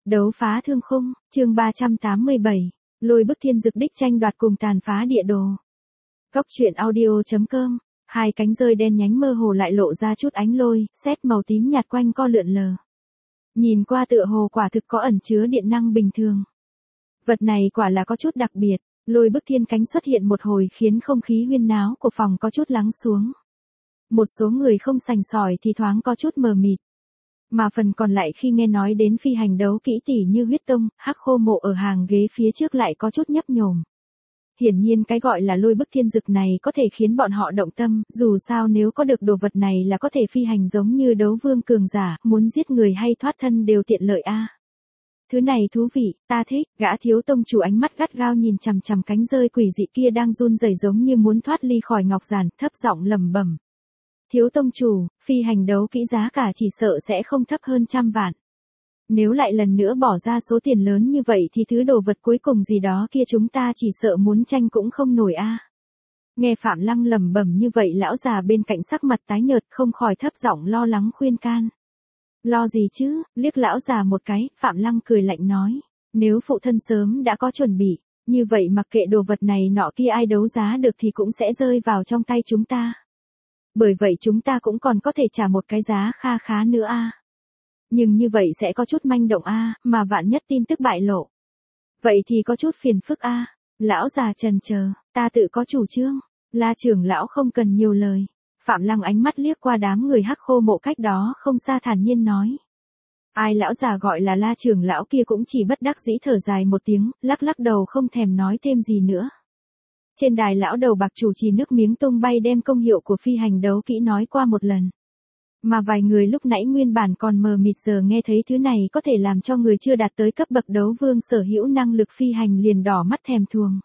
Đấu phá thương khung, chương 387, lôi bức thiên dực đích tranh đoạt cùng tàn phá địa đồ. Góc truyện audio.com, hai cánh rơi đen nhánh mơ hồ lại lộ ra chút ánh lôi, sét màu tím nhạt quanh co lượn lờ. Nhìn qua tựa hồ quả thực có ẩn chứa điện năng bình thường. Vật này quả là có chút đặc biệt, lôi bức thiên cánh xuất hiện một hồi khiến không khí huyên náo của phòng có chút lắng xuống. Một số người không sành sỏi thì thoáng có chút mờ mịt. Mà phần còn lại khi nghe nói đến phi hành đấu kỹ tỷ như huyết tông, hắc khô mộ ở hàng ghế phía trước lại có chút nhấp nhổm. Hiển nhiên cái gọi là lôi bức thiên dực này có thể khiến bọn họ động tâm, dù sao nếu có được đồ vật này là có thể phi hành giống như đấu vương cường giả, muốn giết người hay thoát thân đều tiện lợi a. Thứ này thú vị, ta thích, gã thiếu tông chủ ánh mắt gắt gao nhìn chằm chằm cánh rơi quỷ dị kia đang run rẩy giống như muốn thoát ly khỏi ngọc giản, thấp giọng lẩm bẩm. Thiếu tông chủ, phi hành đấu kỹ giá cả chỉ sợ sẽ không thấp hơn 100 vạn. Nếu lại lần nữa bỏ ra số tiền lớn như vậy thì thứ đồ vật cuối cùng gì đó kia chúng ta chỉ sợ muốn tranh cũng không nổi a. Nghe Phạm Lăng lẩm bẩm như vậy lão già bên cạnh sắc mặt tái nhợt không khỏi thấp giọng lo lắng khuyên can. Lo gì chứ, liếc lão già một cái, Phạm Lăng cười lạnh nói. Nếu phụ thân sớm đã có chuẩn bị, như vậy mặc kệ đồ vật này nọ kia ai đấu giá được thì cũng sẽ rơi vào trong tay chúng ta. Bởi vậy chúng ta cũng còn có thể trả một cái giá kha khá nữa a. Nhưng như vậy sẽ có chút manh động a, mà vạn nhất tin tức bại lộ. Vậy thì có chút phiền phức a. Lão già chần chờ, ta tự có chủ trương. La trưởng lão không cần nhiều lời. Phạm Lăng ánh mắt liếc qua đám người hắc khô mộ cách đó không xa thản nhiên nói. Ai lão già gọi là La trưởng lão kia cũng chỉ bất đắc dĩ thở dài một tiếng, lắc lắc đầu không thèm nói thêm gì nữa. Trên đài lão đầu bạc chủ trì nước miếng tung bay đem công hiệu của phi hành đấu kỹ nói qua một lần. Mà vài người lúc nãy nguyên bản còn mờ mịt giờ nghe thấy thứ này có thể làm cho người chưa đạt tới cấp bậc đấu vương sở hữu năng lực phi hành liền đỏ mắt thèm thuồng.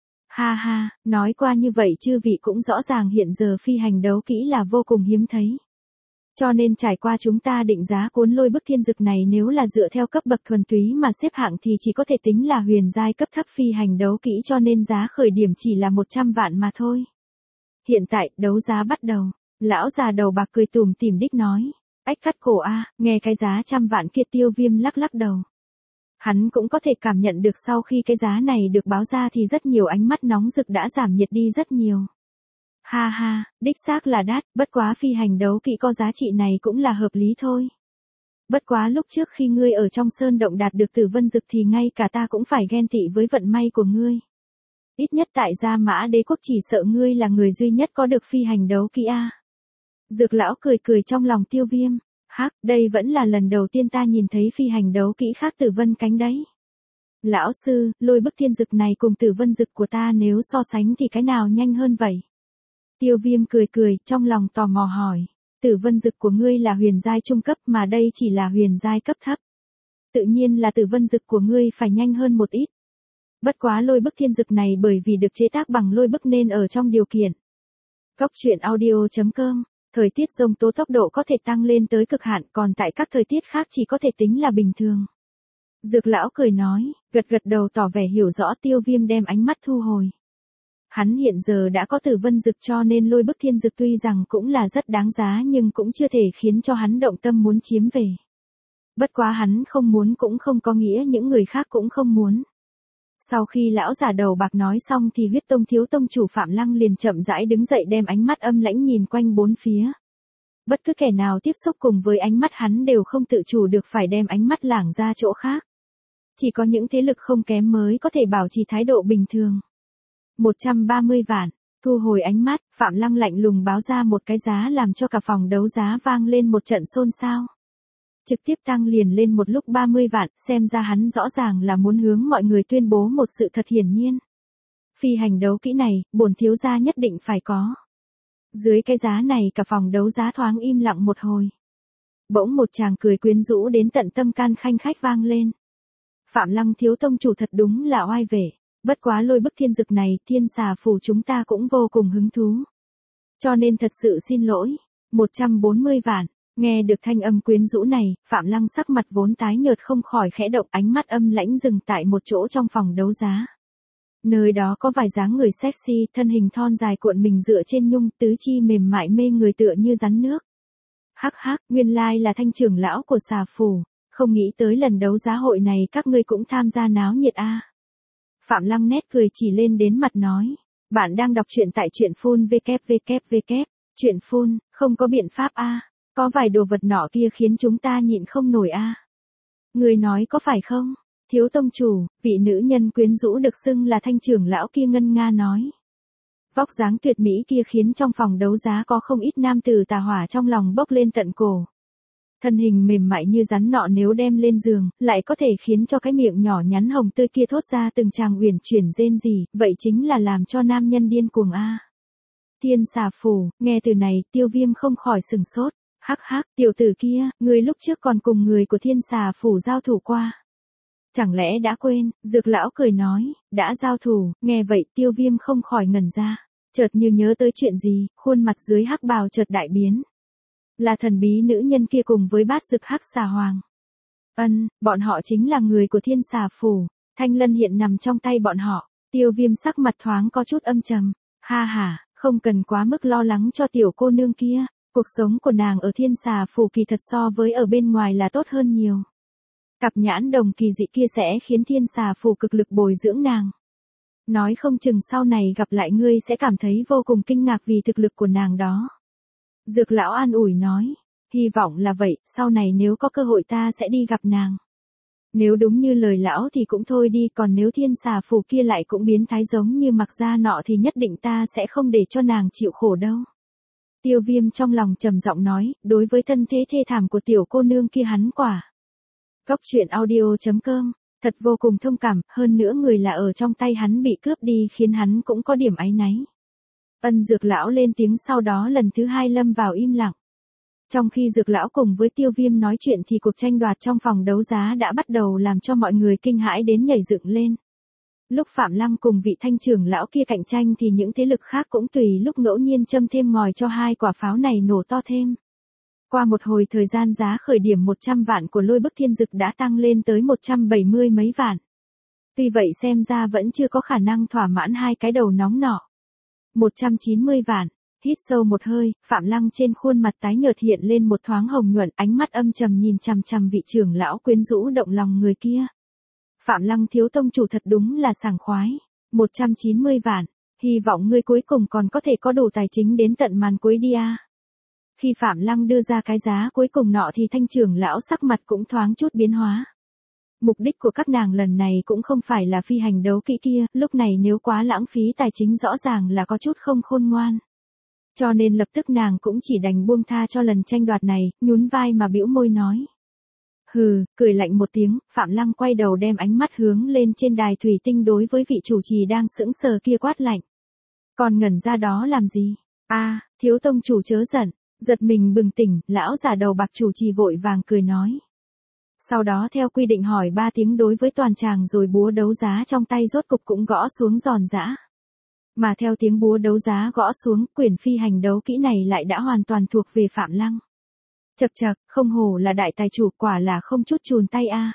Ha ha, nói qua như vậy chư vị cũng rõ ràng hiện giờ phi hành đấu kỹ là vô cùng hiếm thấy. Cho nên trải qua chúng ta định giá cuốn lôi bức thiên dực này nếu là dựa theo cấp bậc thuần túy mà xếp hạng thì chỉ có thể tính là huyền giai cấp thấp phi hành đấu kỹ cho nên giá khởi điểm chỉ là 100 vạn mà thôi. Hiện tại, đấu giá bắt đầu. Lão già đầu bạc cười tủm tỉm đích nói. Ách cắt cổ a, nghe cái giá 100 vạn kia Tiêu Viêm lắc lắc đầu. Hắn cũng có thể cảm nhận được sau khi cái giá này được báo ra thì rất nhiều ánh mắt nóng rực đã giảm nhiệt đi rất nhiều. Ha ha, đích xác là đắt, bất quá phi hành đấu kỹ có giá trị này cũng là hợp lý thôi. Bất quá lúc trước khi ngươi ở trong sơn động đạt được tử vân dực thì ngay cả ta cũng phải ghen tị với vận may của ngươi. Ít nhất tại Gia Mã Đế quốc chỉ sợ ngươi là người duy nhất có được phi hành đấu kỹ a. Dược lão cười cười trong lòng Tiêu Viêm. Hắc, đây vẫn là lần đầu tiên ta nhìn thấy phi hành đấu kỹ khác tử vân cánh đấy. Lão sư, lôi bức thiên dực này cùng tử vân dực của ta nếu so sánh thì cái nào nhanh hơn vậy? Tiêu Viêm cười cười, trong lòng tò mò hỏi. Tử vân dực của ngươi là huyền giai trung cấp mà đây chỉ là huyền giai cấp thấp. Tự nhiên là tử vân dực của ngươi phải nhanh hơn một ít. Bất quá lôi bức thiên dực này bởi vì được chế tác bằng lôi bức nên ở trong điều kiện. Góc truyện audio.com, thời tiết giông tố tốc độ có thể tăng lên tới cực hạn còn tại các thời tiết khác chỉ có thể tính là bình thường. Dược lão cười nói, gật gật đầu tỏ vẻ hiểu rõ. Tiêu Viêm đem ánh mắt thu hồi. Hắn hiện giờ đã có tử vân dực cho nên lôi bức thiên dực tuy rằng cũng là rất đáng giá nhưng cũng chưa thể khiến cho hắn động tâm muốn chiếm về. Bất quá hắn không muốn cũng không có nghĩa những người khác cũng không muốn. Sau khi lão già đầu bạc nói xong thì huyết tông thiếu tông chủ Phạm Lăng liền chậm rãi đứng dậy đem ánh mắt âm lãnh nhìn quanh bốn phía. Bất cứ kẻ nào tiếp xúc cùng với ánh mắt hắn đều không tự chủ được phải đem ánh mắt lảng ra chỗ khác. Chỉ có những thế lực không kém mới có thể bảo trì thái độ bình thường. 130 vạn, thu hồi ánh mắt, Phạm Lăng lạnh lùng báo ra một cái giá làm cho cả phòng đấu giá vang lên một trận xôn xao. Trực tiếp tăng liền lên một lúc 30 vạn, xem ra hắn rõ ràng là muốn hướng mọi người tuyên bố một sự thật hiển nhiên. Phi hành đấu kỹ này, bổn thiếu gia nhất định phải có. Dưới cái giá này cả phòng đấu giá thoáng im lặng một hồi. Bỗng một chàng cười quyến rũ đến tận tâm can khanh khách vang lên. Phạm Lăng thiếu tông chủ thật đúng là oai vệ. Bất quá lôi bức thiên dực này, thiên xà phủ chúng ta cũng vô cùng hứng thú. Cho nên thật sự xin lỗi. 140 vạn. Nghe được thanh âm quyến rũ này, Phạm Lăng sắc mặt vốn tái nhợt không khỏi khẽ động ánh mắt âm lãnh dừng tại một chỗ trong phòng đấu giá. Nơi đó có vài dáng người sexy, thân hình thon dài cuộn mình dựa trên nhung, tứ chi mềm mại mê người tựa như rắn nước. Hắc hắc, nguyên lai là Thanh trưởng lão của xà phủ. Không nghĩ tới lần đấu giá hội này các ngươi cũng tham gia náo nhiệt a. Phạm Lăng nét cười chỉ lên đến mặt nói. Bạn đang đọc truyện tại truyện phun www. Truyện phun, không có biện pháp a. Có vài đồ vật nọ kia khiến chúng ta nhịn không nổi a. Người nói có phải không? Thiếu tông chủ, vị nữ nhân quyến rũ được xưng là Thanh trưởng lão kia ngân nga nói. Vóc dáng tuyệt mỹ kia khiến trong phòng đấu giá có không ít nam tử tà hỏa trong lòng bốc lên tận cổ. Thân hình mềm mại như rắn nọ nếu đem lên giường, lại có thể khiến cho cái miệng nhỏ nhắn hồng tươi kia thốt ra từng tràng uyển chuyển rên rỉ, vậy chính là làm cho nam nhân điên cuồng a. Thiên xà phủ, nghe từ này, Tiêu Viêm không khỏi sừng sốt. Hắc hắc, tiểu tử kia, người lúc trước còn cùng người của thiên xà phủ giao thủ qua. Chẳng lẽ đã quên, Dược lão cười nói, đã giao thủ, nghe vậy Tiêu Viêm không khỏi ngẩn ra. Chợt như nhớ tới chuyện gì, khuôn mặt dưới hắc bào chợt đại biến. Là thần bí nữ nhân kia cùng với bát dực hắc xà hoàng. Bọn họ chính là người của thiên xà phủ. Thanh lân hiện nằm trong tay bọn họ. Tiêu Viêm sắc mặt thoáng có chút âm trầm. Ha ha, không cần quá mức lo lắng cho tiểu cô nương kia. Cuộc sống của nàng ở thiên xà phủ kỳ thật so với ở bên ngoài là tốt hơn nhiều. Cặp nhãn đồng kỳ dị kia sẽ khiến thiên xà phủ cực lực bồi dưỡng nàng. Nói không chừng sau này gặp lại ngươi sẽ cảm thấy vô cùng kinh ngạc vì thực lực của nàng đó. Dược lão an ủi nói, hy vọng là vậy, sau này nếu có cơ hội ta sẽ đi gặp nàng. Nếu đúng như lời lão thì cũng thôi đi, còn nếu thiên xà phủ kia lại cũng biến thái giống như Mặc Gia nọ thì nhất định ta sẽ không để cho nàng chịu khổ đâu. Tiêu Viêm trong lòng trầm giọng nói, đối với thân thế thê thảm của tiểu cô nương kia hắn quả. Góc truyện audio.com, thật vô cùng thông cảm, hơn nữa người là ở trong tay hắn bị cướp đi khiến hắn cũng có điểm áy náy. Dược lão lên tiếng sau đó lần thứ hai lâm vào im lặng. Trong khi Dược lão cùng với Tiêu Viêm nói chuyện thì cuộc tranh đoạt trong phòng đấu giá đã bắt đầu làm cho mọi người kinh hãi đến nhảy dựng lên. Lúc Phạm Lăng cùng vị Thanh trưởng lão kia cạnh tranh thì những thế lực khác cũng tùy lúc ngẫu nhiên châm thêm ngòi cho hai quả pháo này nổ to thêm. Qua một hồi thời gian giá khởi điểm 100 vạn của Lôi Bức Thiên Dực đã tăng lên tới 170 mấy vạn. Tuy vậy xem ra vẫn chưa có khả năng thỏa mãn hai cái đầu nóng nọ. 190 vạn, hít sâu một hơi, Phạm Lăng trên khuôn mặt tái nhợt hiện lên một thoáng hồng nhuận, ánh mắt âm trầm nhìn chằm chằm vị trưởng lão quyến rũ động lòng người kia. Phạm Lăng thiếu tông chủ thật đúng là sảng khoái. 190 vạn, hy vọng ngươi cuối cùng còn có thể có đủ tài chính đến tận màn cuối đi a. Khi Phạm Lăng đưa ra cái giá cuối cùng nọ thì Thanh trưởng lão sắc mặt cũng thoáng chút biến hóa. Mục đích của các nàng lần này cũng không phải là phi hành đấu kỹ kia, lúc này nếu quá lãng phí tài chính rõ ràng là có chút không khôn ngoan. Cho nên lập tức nàng cũng chỉ đành buông tha cho lần tranh đoạt này, nhún vai mà bĩu môi nói. Hừ, cười lạnh một tiếng, Phạm Lăng quay đầu đem ánh mắt hướng lên trên đài thủy tinh đối với vị chủ trì đang sững sờ kia quát lạnh. Còn ngẩn ra đó làm gì? Thiếu tông chủ chớ giận, giật mình bừng tỉnh, lão già đầu bạc chủ trì vội vàng cười nói. Sau đó theo quy định hỏi 3 tiếng đối với toàn tràng rồi búa đấu giá trong tay rốt cục cũng gõ xuống giòn giã. Mà theo tiếng búa đấu giá gõ xuống, quyển phi hành đấu kỹ này lại đã hoàn toàn thuộc về Phạm Lăng. Chậc chậc, không hổ là đại tài chủ, quả là không chút chùn tay a.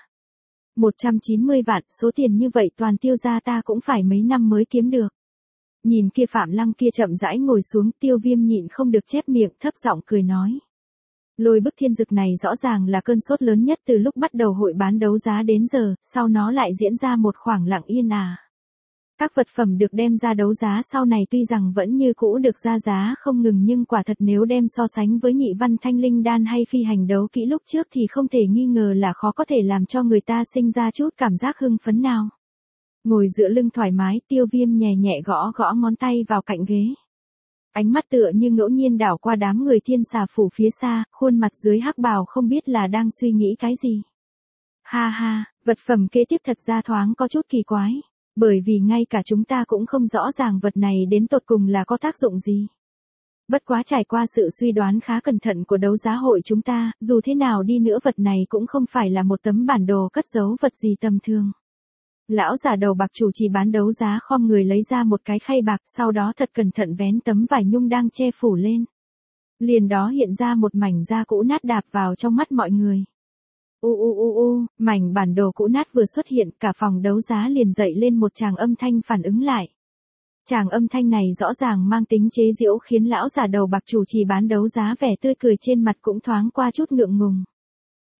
190 vạn, số tiền như vậy toàn Tiêu gia ta cũng phải mấy năm mới kiếm được. Nhìn kia Phạm Lăng kia chậm rãi ngồi xuống, Tiêu Viêm nhịn không được chép miệng thấp giọng cười nói. Lôi Bức Thiên Dực này rõ ràng là cơn sốt lớn nhất từ lúc bắt đầu hội bán đấu giá đến giờ, sau nó lại diễn ra một khoảng lặng yên à. Các vật phẩm được đem ra đấu giá sau này tuy rằng vẫn như cũ được ra giá không ngừng nhưng quả thật nếu đem so sánh với nhị văn thanh linh đan hay phi hành đấu kỹ lúc trước thì không thể nghi ngờ là khó có thể làm cho người ta sinh ra chút cảm giác hưng phấn nào. Ngồi dựa lưng thoải mái, Tiêu Viêm nhẹ nhẹ gõ gõ ngón tay vào cạnh ghế. Ánh mắt tựa như ngẫu nhiên đảo qua đám người thiên xà phủ phía xa, khuôn mặt dưới hắc bào không biết là đang suy nghĩ cái gì. Ha ha, vật phẩm kế tiếp thật ra thoáng có chút kỳ quái. Bởi vì ngay cả chúng ta cũng không rõ ràng vật này đến tột cùng là có tác dụng gì. Bất quá trải qua sự suy đoán khá cẩn thận của đấu giá hội chúng ta, dù thế nào đi nữa vật này cũng không phải là một tấm bản đồ cất giấu vật gì tầm thường. Lão già đầu bạc chủ trì bán đấu giá khom người lấy ra một cái khay bạc, sau đó thật cẩn thận vén tấm vải nhung đang che phủ lên. Liền đó hiện ra một mảnh da cũ nát đạp vào trong mắt mọi người. Mảnh bản đồ cũ nát vừa xuất hiện, cả phòng đấu giá liền dậy lên một tràng âm thanh phản ứng lại. Tràng âm thanh này rõ ràng mang tính chế giễu khiến lão già đầu bạc chủ trì bán đấu giá vẻ tươi cười trên mặt cũng thoáng qua chút ngượng ngùng.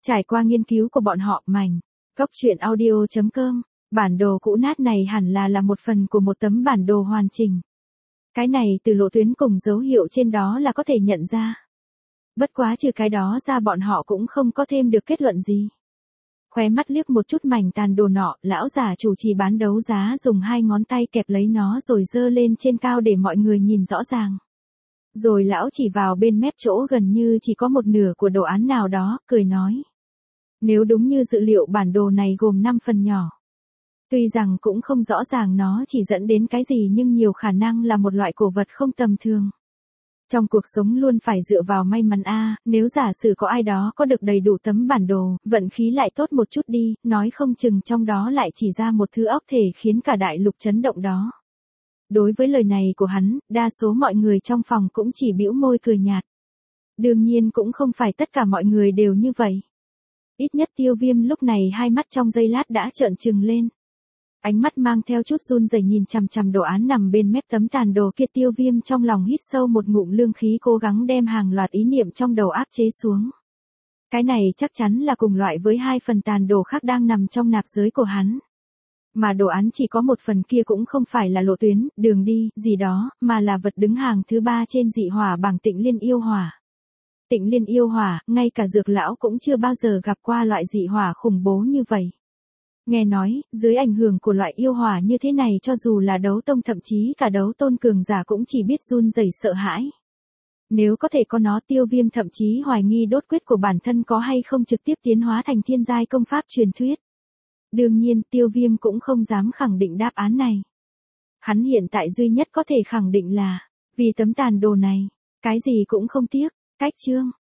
Trải qua nghiên cứu của bọn họ, mảnh, Cốc truyện audio.com, bản đồ cũ nát này hẳn là một phần của một tấm bản đồ hoàn chỉnh. Cái này từ lộ tuyến cùng dấu hiệu trên đó là có thể nhận ra. Bất quá trừ cái đó ra bọn họ cũng không có thêm được kết luận gì. Khóe mắt liếc một chút mảnh tàn đồ nọ, lão giả chủ trì bán đấu giá dùng 2 ngón tay kẹp lấy nó rồi giơ lên trên cao để mọi người nhìn rõ ràng. Rồi lão chỉ vào bên mép chỗ gần như chỉ có một nửa của đồ án nào đó, cười nói. Nếu đúng như dự liệu bản đồ này gồm 5 phần nhỏ. Tuy rằng cũng không rõ ràng nó chỉ dẫn đến cái gì nhưng nhiều khả năng là một loại cổ vật không tầm thường. Trong cuộc sống luôn phải dựa vào may mắn nếu giả sử có ai đó có được đầy đủ tấm bản đồ, vận khí lại tốt một chút đi, nói không chừng trong đó lại chỉ ra một thứ óc thể khiến cả đại lục chấn động đó. Đối với lời này của hắn, đa số mọi người trong phòng cũng chỉ bĩu môi cười nhạt. Đương nhiên cũng không phải tất cả mọi người đều như vậy. Ít nhất Tiêu Viêm lúc này hai mắt trong giây lát đã trợn trừng lên. Ánh mắt mang theo chút run rẩy nhìn chằm chằm đồ án nằm bên mép tấm tàn đồ kia. Tiêu Viêm trong lòng hít sâu một ngụm lương khí, cố gắng đem hàng loạt ý niệm trong đầu áp chế xuống. Cái này chắc chắn là cùng loại với 2 phần tàn đồ khác đang nằm trong nạp giới của hắn. Mà đồ án chỉ có một phần kia cũng không phải là lộ tuyến, đường đi, gì đó, mà là vật đứng hàng thứ 3 trên dị hỏa bảng Tịnh Liên yêu hỏa. Tịnh Liên yêu hỏa, ngay cả Dược lão cũng chưa bao giờ gặp qua loại dị hỏa khủng bố như vậy. Nghe nói, dưới ảnh hưởng của loại yêu hỏa như thế này cho dù là đấu tông thậm chí cả đấu tôn cường giả cũng chỉ biết run rẩy sợ hãi. Nếu có thể có nó, Tiêu Viêm thậm chí hoài nghi đốt quyết của bản thân có hay không trực tiếp tiến hóa thành thiên giai công pháp truyền thuyết. Đương nhiên, Tiêu Viêm cũng không dám khẳng định đáp án này. Hắn hiện tại duy nhất có thể khẳng định là, vì tấm tàn đồ này, cái gì cũng không tiếc. Cách chương